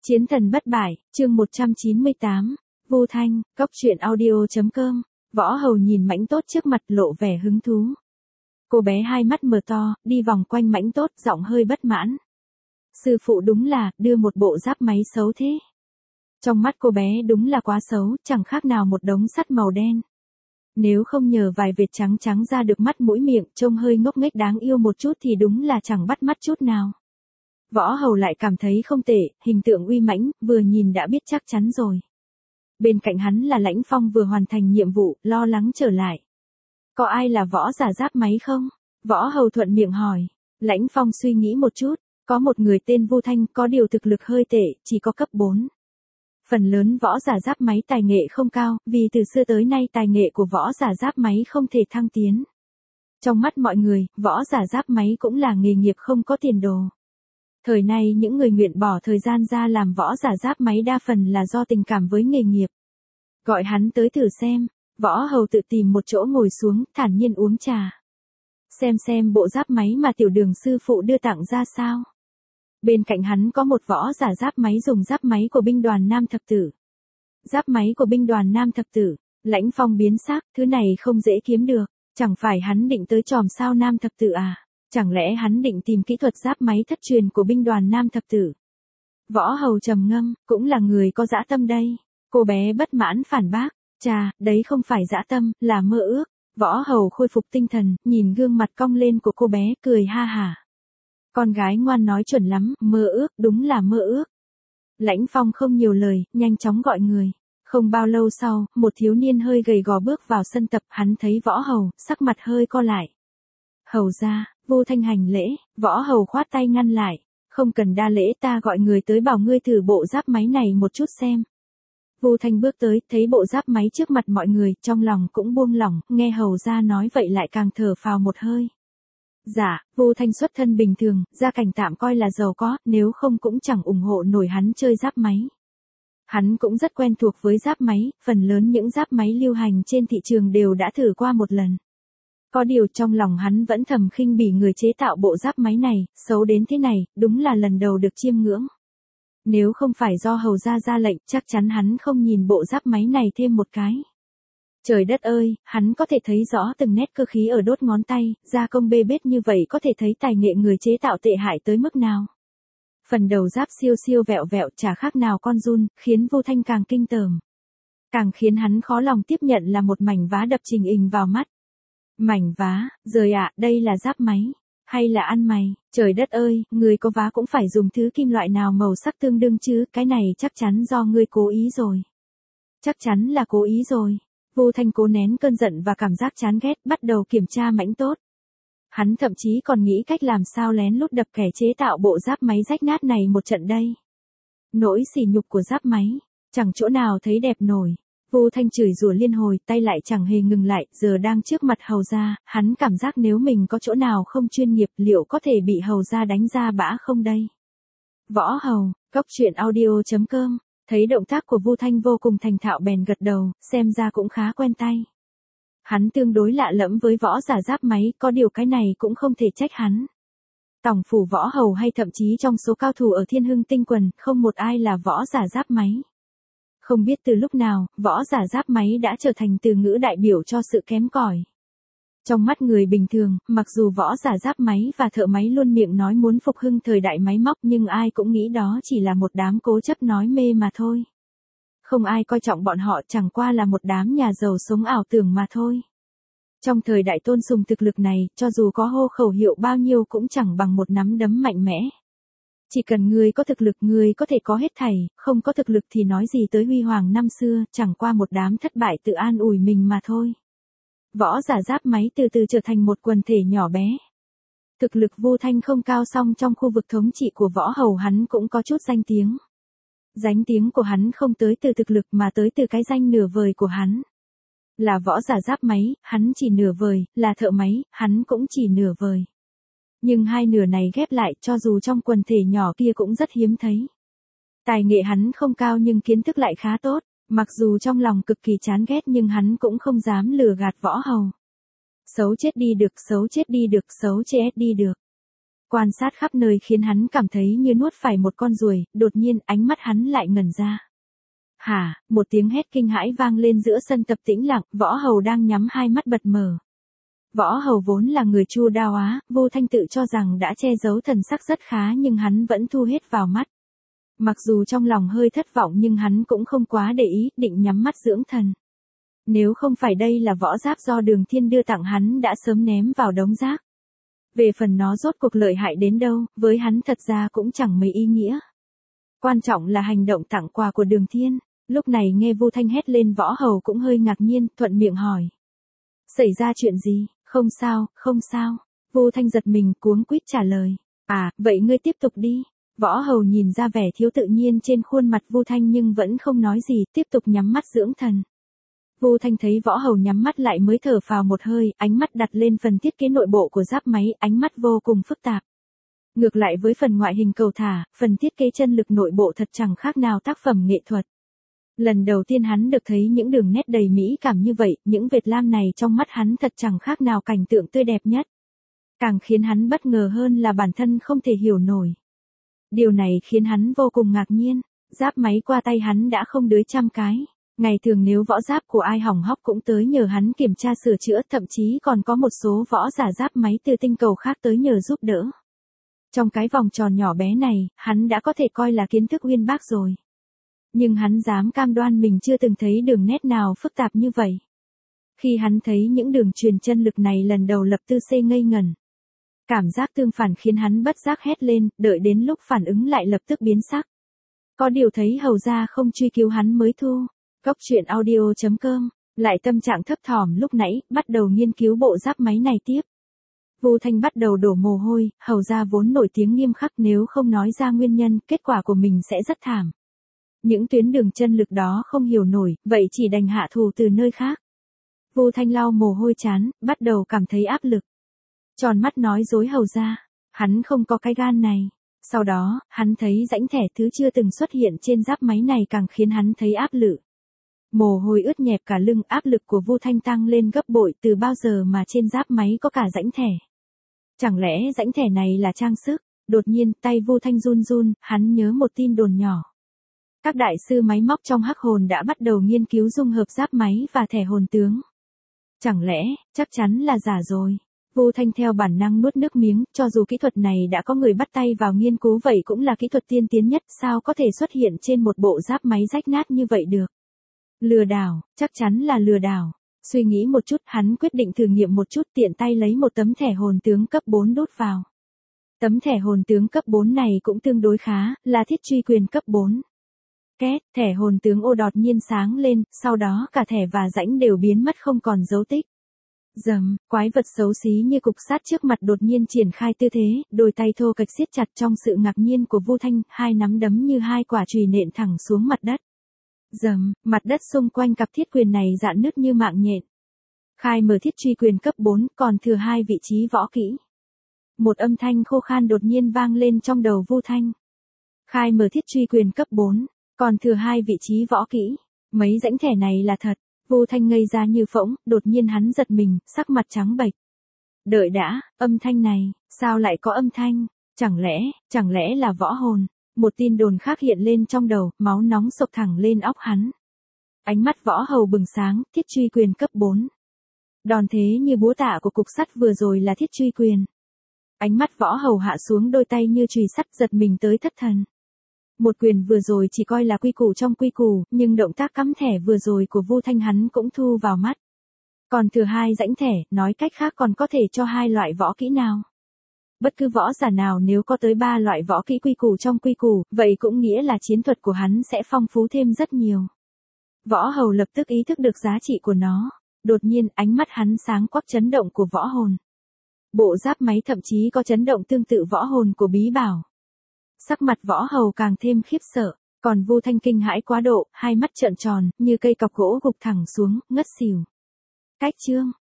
Chiến thần bất bại, chương 198, Vu Thanh, cóc truyện audio.com, Võ Hầu nhìn Mãnh Tốt trước mặt lộ vẻ hứng thú. Cô bé hai mắt mở to, đi vòng quanh Mãnh Tốt, giọng hơi bất mãn. Sư phụ đúng là, đưa một bộ giáp máy xấu thế. Trong mắt cô bé đúng là quá xấu, chẳng khác nào một đống sắt màu đen. Nếu không nhờ vài vệt trắng trắng ra được mắt mũi miệng, trông hơi ngốc nghếch đáng yêu một chút thì đúng là chẳng bắt mắt chút nào. Võ Hầu lại cảm thấy không tệ, hình tượng uy mãnh, vừa nhìn đã biết chắc chắn rồi. Bên cạnh hắn là Lãnh Phong vừa hoàn thành nhiệm vụ, lo lắng trở lại. Có ai là võ giả giáp máy không? Võ Hầu thuận miệng hỏi. Lãnh Phong suy nghĩ một chút, có một người tên Vu Thanh, có điều thực lực hơi tệ, chỉ có cấp 4. Phần lớn võ giả giáp máy tài nghệ không cao, vì từ xưa tới nay tài nghệ của võ giả giáp máy không thể thăng tiến. Trong mắt mọi người, võ giả giáp máy cũng là nghề nghiệp không có tiền đồ. Thời nay những người nguyện bỏ thời gian ra làm võ giả giáp máy đa phần là do tình cảm với nghề nghiệp. Gọi hắn tới thử xem, Võ Hầu tự tìm một chỗ ngồi xuống, thản nhiên uống trà. Xem bộ giáp máy mà tiểu đường sư phụ đưa tặng ra sao. Bên cạnh hắn có một võ giả giáp máy dùng giáp máy của binh đoàn Nam Thập Tử. Giáp máy của binh đoàn Nam Thập Tử, Lãnh Phong biến sắc, thứ này không dễ kiếm được, chẳng phải hắn định tới chòm sao Nam Thập Tử à? Chẳng lẽ hắn định tìm kỹ thuật giáp máy thất truyền của binh đoàn Nam Thập Tử? Võ Hầu trầm ngâm, cũng là người có dã tâm đây. Cô bé bất mãn phản bác, chà, đấy không phải dã tâm, là mơ ước. Võ Hầu khôi phục tinh thần, nhìn gương mặt cong lên của cô bé, cười ha hả. Con gái ngoan nói chuẩn lắm, mơ ước, đúng là mơ ước. Lãnh Phong không nhiều lời, nhanh chóng gọi người. Không bao lâu sau, một thiếu niên hơi gầy gò bước vào sân tập, hắn thấy Võ Hầu, sắc mặt hơi co lại. Hầu ra, Vu Thanh hành lễ, Võ Hầu khoát tay ngăn lại. Không cần đa lễ, ta gọi người tới bảo ngươi thử bộ giáp máy này một chút xem. Vu Thanh bước tới, thấy bộ giáp máy trước mặt mọi người, trong lòng cũng buông lỏng, nghe hầu ra nói vậy lại càng thở phào một hơi. Dạ, Vu Thanh xuất thân bình thường, gia cảnh tạm coi là giàu có, nếu không cũng chẳng ủng hộ nổi hắn chơi giáp máy. Hắn cũng rất quen thuộc với giáp máy, phần lớn những giáp máy lưu hành trên thị trường đều đã thử qua một lần. Có điều trong lòng hắn vẫn thầm khinh bỉ người chế tạo bộ giáp máy này, xấu đến thế này, đúng là lần đầu được chiêm ngưỡng. Nếu không phải do hầu ra ra lệnh, chắc chắn hắn không nhìn bộ giáp máy này thêm một cái. Trời đất ơi, hắn có thể thấy rõ từng nét cơ khí ở đốt ngón tay, gia công bê bết như vậy có thể thấy tài nghệ người chế tạo tệ hại tới mức nào. Phần đầu giáp siêu siêu vẹo vẹo chả khác nào con giun, khiến Vu Thanh càng kinh tởm. Càng khiến hắn khó lòng tiếp nhận là một mảnh vá đập trình hình vào mắt. Mảnh vá, rời ạ, đây là giáp máy, hay là ăn mày, trời đất ơi, người có vá cũng phải dùng thứ kim loại nào màu sắc tương đương chứ, cái này chắc chắn do ngươi cố ý rồi. Chắc chắn là cố ý rồi. Vu Thanh cố nén cơn giận và cảm giác chán ghét, bắt đầu kiểm tra Mãnh Tốt. Hắn thậm chí còn nghĩ cách làm sao lén lút đập kẻ chế tạo bộ giáp máy rách nát này một trận đây. Nỗi sỉ nhục của giáp máy, chẳng chỗ nào thấy đẹp nổi. Vu Thanh chửi rủa liên hồi, tay lại chẳng hề ngừng lại, giờ đang trước mặt hầu gia, hắn cảm giác nếu mình có chỗ nào không chuyên nghiệp, liệu có thể bị hầu gia đánh ra bã không đây? Võ Hầu, cóc truyện audio.com, thấy động tác của Vu Thanh vô cùng thành thạo bèn gật đầu, xem ra cũng khá quen tay. Hắn tương đối lạ lẫm với võ giả giáp máy, có điều cái này cũng không thể trách hắn. Tổng phủ Võ Hầu hay thậm chí trong số cao thủ ở Thiên Hưng Tinh Quần, không một ai là võ giả giáp máy. Không biết từ lúc nào, võ giả giáp máy đã trở thành từ ngữ đại biểu cho sự kém cỏi. Trong mắt người bình thường, mặc dù võ giả giáp máy và thợ máy luôn miệng nói muốn phục hưng thời đại máy móc nhưng ai cũng nghĩ đó chỉ là một đám cố chấp nói mê mà thôi. Không ai coi trọng bọn họ, chẳng qua là một đám nhà giàu sống ảo tưởng mà thôi. Trong thời đại tôn sùng thực lực này, cho dù có hô khẩu hiệu bao nhiêu cũng chẳng bằng một nắm đấm mạnh mẽ. Chỉ cần người có thực lực, người có thể có hết thảy, không có thực lực thì nói gì tới huy hoàng năm xưa, chẳng qua một đám thất bại tự an ủi mình mà thôi. Võ giả giáp máy từ từ trở thành một quần thể nhỏ bé. Thực lực Vu Thanh không cao song trong khu vực thống trị của Võ Hầu hắn cũng có chút danh tiếng. Danh tiếng của hắn không tới từ thực lực mà tới từ cái danh nửa vời của hắn. Là võ giả giáp máy, hắn chỉ nửa vời, là thợ máy, hắn cũng chỉ nửa vời. Nhưng hai nửa này ghép lại cho dù trong quần thể nhỏ kia cũng rất hiếm thấy. Tài nghệ hắn không cao nhưng kiến thức lại khá tốt, mặc dù trong lòng cực kỳ chán ghét nhưng hắn cũng không dám lừa gạt Võ Hầu. Xấu chết đi được, xấu chết đi được, xấu chết đi được. Quan sát khắp nơi khiến hắn cảm thấy như nuốt phải một con ruồi, đột nhiên ánh mắt hắn lại ngẩn ra. Hả, một tiếng hét kinh hãi vang lên giữa sân tập tĩnh lặng, Võ Hầu đang nhắm hai mắt bật mở. Võ Hầu vốn là người Chu Đao Á, Vu Thanh tự cho rằng đã che giấu thần sắc rất khá nhưng hắn vẫn thu hết vào mắt. Mặc dù trong lòng hơi thất vọng nhưng hắn cũng không quá để ý, định nhắm mắt dưỡng thần. Nếu không phải đây là võ giáp do Đường Thiên đưa tặng hắn đã sớm ném vào đống rác. Về phần nó rốt cuộc lợi hại đến đâu, với hắn thật ra cũng chẳng mấy ý nghĩa. Quan trọng là hành động tặng quà của Đường Thiên. Lúc này nghe Vu Thanh hét lên Võ Hầu cũng hơi ngạc nhiên, thuận miệng hỏi. Xảy ra chuyện gì? Không sao, không sao. Vu Thanh giật mình cuống quýt trả lời. À, vậy ngươi tiếp tục đi. Võ Hầu nhìn ra vẻ thiếu tự nhiên trên khuôn mặt Vu Thanh nhưng vẫn không nói gì, tiếp tục nhắm mắt dưỡng thần. Vu Thanh thấy Võ Hầu nhắm mắt lại mới thở phào một hơi, ánh mắt đặt lên phần thiết kế nội bộ của giáp máy, ánh mắt vô cùng phức tạp. Ngược lại với phần ngoại hình cầu thả, phần thiết kế chân lực nội bộ thật chẳng khác nào tác phẩm nghệ thuật. Lần đầu tiên hắn được thấy những đường nét đầy mỹ cảm như vậy, những vệt lam này trong mắt hắn thật chẳng khác nào cảnh tượng tươi đẹp nhất. Càng khiến hắn bất ngờ hơn là bản thân không thể hiểu nổi. Điều này khiến hắn vô cùng ngạc nhiên, giáp máy qua tay hắn đã không đới trăm cái. Ngày thường nếu võ giáp của ai hỏng hóc cũng tới nhờ hắn kiểm tra sửa chữa, thậm chí còn có một số võ giả giáp máy từ tinh cầu khác tới nhờ giúp đỡ. Trong cái vòng tròn nhỏ bé này, hắn đã có thể coi là kiến thức uyên bác rồi. Nhưng hắn dám cam đoan mình chưa từng thấy đường nét nào phức tạp như vậy. Khi hắn thấy những đường truyền chân lực này lần đầu lập tức ngây ngẩn. Cảm giác tương phản khiến hắn bất giác hét lên, đợi đến lúc phản ứng lại lập tức biến sắc. Có điều thấy Hầu ra không truy cứu hắn mới thu. Góc truyện audio.com, lại tâm trạng thấp thỏm lúc nãy, bắt đầu nghiên cứu bộ giáp máy này tiếp. Vu Thanh bắt đầu đổ mồ hôi, Hầu ra vốn nổi tiếng nghiêm khắc, nếu không nói ra nguyên nhân, kết quả của mình sẽ rất thảm. Những tuyến đường chân lực đó không hiểu nổi, vậy chỉ đành hạ thủ từ nơi khác. Vu Thanh lau mồ hôi chán, bắt đầu cảm thấy áp lực. Tròn mắt nói dối Hầu ra, hắn không có cái gan này. Sau đó, hắn thấy rãnh thẻ thứ chưa từng xuất hiện trên giáp máy này càng khiến hắn thấy áp lực. Mồ hôi ướt nhẹp cả lưng, áp lực của Vu Thanh tăng lên gấp bội, từ bao giờ mà trên giáp máy có cả rãnh thẻ. Chẳng lẽ rãnh thẻ này là trang sức? Đột nhiên, tay Vu Thanh run run, hắn nhớ một tin đồn nhỏ. Các đại sư máy móc trong Hắc Hồn đã bắt đầu nghiên cứu dung hợp giáp máy và thẻ hồn tướng. Chẳng lẽ, chắc chắn là giả rồi. Vu Thanh theo bản năng nuốt nước miếng, cho dù kỹ thuật này đã có người bắt tay vào nghiên cứu vậy cũng là kỹ thuật tiên tiến nhất, sao có thể xuất hiện trên một bộ giáp máy rách nát như vậy được. Lừa đảo, chắc chắn là lừa đảo. Suy nghĩ một chút, hắn quyết định thử nghiệm một chút, tiện tay lấy một tấm thẻ hồn tướng cấp 4 đút vào. Tấm thẻ hồn tướng cấp 4 này cũng tương đối khá, là thiết truy quyền cấp 4. Két, thẻ hồn tướng ô đột nhiên sáng lên, sau đó cả thẻ và rãnh đều biến mất không còn dấu tích. Dầm, quái vật xấu xí như cục sắt trước mặt đột nhiên triển khai tư thế, đôi tay thô kệch siết chặt. Trong sự ngạc nhiên của Vu Thanh, hai nắm đấm như hai quả chùy nện thẳng xuống mặt đất. Dầm, mặt đất xung quanh cặp thiết quyền này rạn nứt như mạng nhện. Khai mở thiết truy quyền cấp 4, còn thừa hai vị trí võ kỹ. Một âm thanh khô khan đột nhiên vang lên trong đầu Vu Thanh. Khai mở thiết truy quyền cấp 4, còn thừa hai vị trí võ kỹ. Mấy rãnh thẻ này là thật. Vu Thanh ngây ra như phỗng, đột nhiên hắn giật mình, sắc mặt trắng bệch. Đợi đã, âm thanh này, sao lại có âm thanh? Chẳng lẽ là võ hồn? Một tin đồn khác hiện lên trong đầu, máu nóng sộc thẳng lên óc hắn. Ánh mắt Võ Hầu bừng sáng, thiết truy quyền cấp 4. Đòn thế như búa tạ của cục sắt vừa rồi là thiết truy quyền. Ánh mắt Võ Hầu hạ xuống, đôi tay như chùy sắt, giật mình tới thất thần. Một quyền vừa rồi chỉ coi là quy củ trong quy củ, nhưng động tác cắm thẻ vừa rồi của Vu Thanh hắn cũng thu vào mắt. Còn thừa hai rãnh thẻ, nói cách khác còn có thể cho hai loại võ kỹ nào. Bất cứ võ giả nào nếu có tới 3 loại võ kỹ quy củ trong quy củ, vậy cũng nghĩa là chiến thuật của hắn sẽ phong phú thêm rất nhiều. Võ Hầu lập tức ý thức được giá trị của nó. Đột nhiên, ánh mắt hắn sáng quắc chấn động của võ hồn. Bộ giáp máy thậm chí có chấn động tương tự võ hồn của bí bảo. Sắc mặt Võ Hầu càng thêm khiếp sợ, còn Vu Thanh kinh hãi quá độ, hai mắt trợn tròn, như cây cọc gỗ gục thẳng xuống, ngất xỉu. Cách chương